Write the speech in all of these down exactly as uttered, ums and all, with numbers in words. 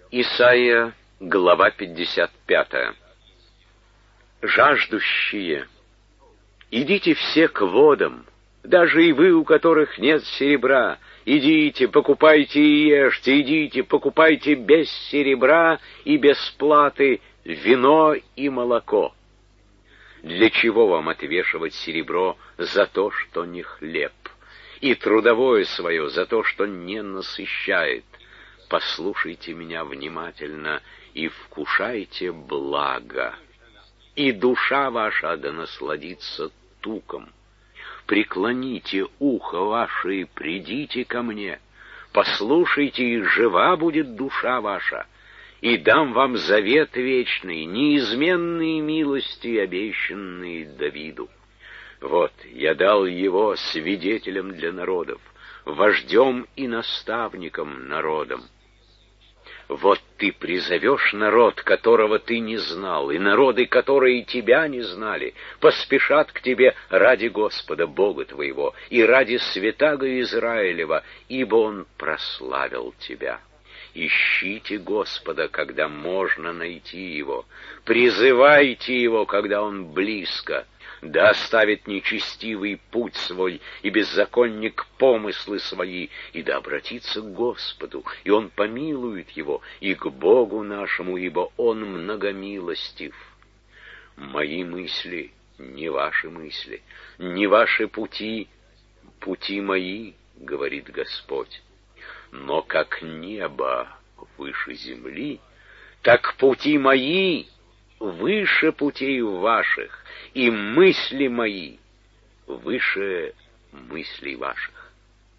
Исайя, глава пятьдесят пятая. Жаждущие, идите все к водам, даже и вы, у которых нет серебра, идите, покупайте и ешьте, идите, покупайте без серебра и без платы вино и молоко. Для чего вам отвешивать серебро за то, что не хлеб, и трудовое свое за то, что не насыщает? Послушайте меня внимательно и вкушайте благо, и душа ваша да насладится туком. Преклоните ухо ваше и придите ко мне, послушайте, и жива будет душа ваша, и дам вам завет вечный, неизменные милости, обещанные Давиду. Вот, я дал его свидетелем для народов, вождем и наставником народам. Вот ты призовешь народ, которого ты не знал, и народы, которые тебя не знали, поспешат к тебе ради Господа Бога твоего и ради святаго Израилева, ибо Он прославил тебя. Ищите Господа, когда можно найти Его, призывайте Его, когда Он близко. Да оставит нечестивый путь свой и беззаконник помыслы свои, и да обратится к Господу, и Он помилует его, и к Богу нашему, ибо Он многомилостив. Мои мысли не ваши мысли, не ваши пути, пути мои, говорит Господь. Но как небо выше земли, так пути мои выше путей ваших, и мысли мои выше мыслей ваших.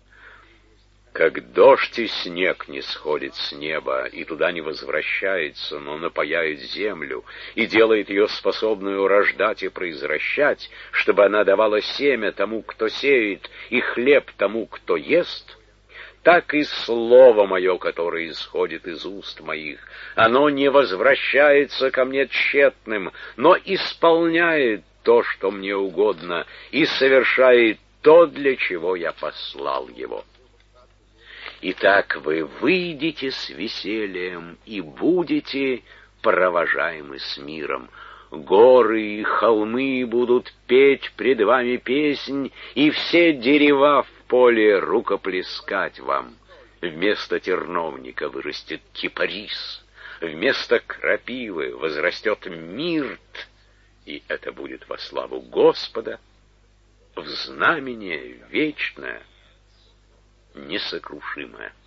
Как дождь и снег не сходит с неба, и туда не возвращается, но напояет землю, и делает ее способную рождать и произвращать, чтобы она давала семя тому, кто сеет, и хлеб тому, кто ест, так и слово мое, которое исходит из уст моих, оно не возвращается ко мне тщетным, но исполняет то, что мне угодно, и совершает то, для чего я послал его. Итак, вы выйдете с весельем и будете провожаемы с миром. Горы и холмы будут петь пред вами песнь, и все дерева в поле рукоплескать вам. Вместо терновника вырастет кипарис, вместо крапивы возрастет мирт, и это будет во славу Господа, в знамение вечное, несокрушимое.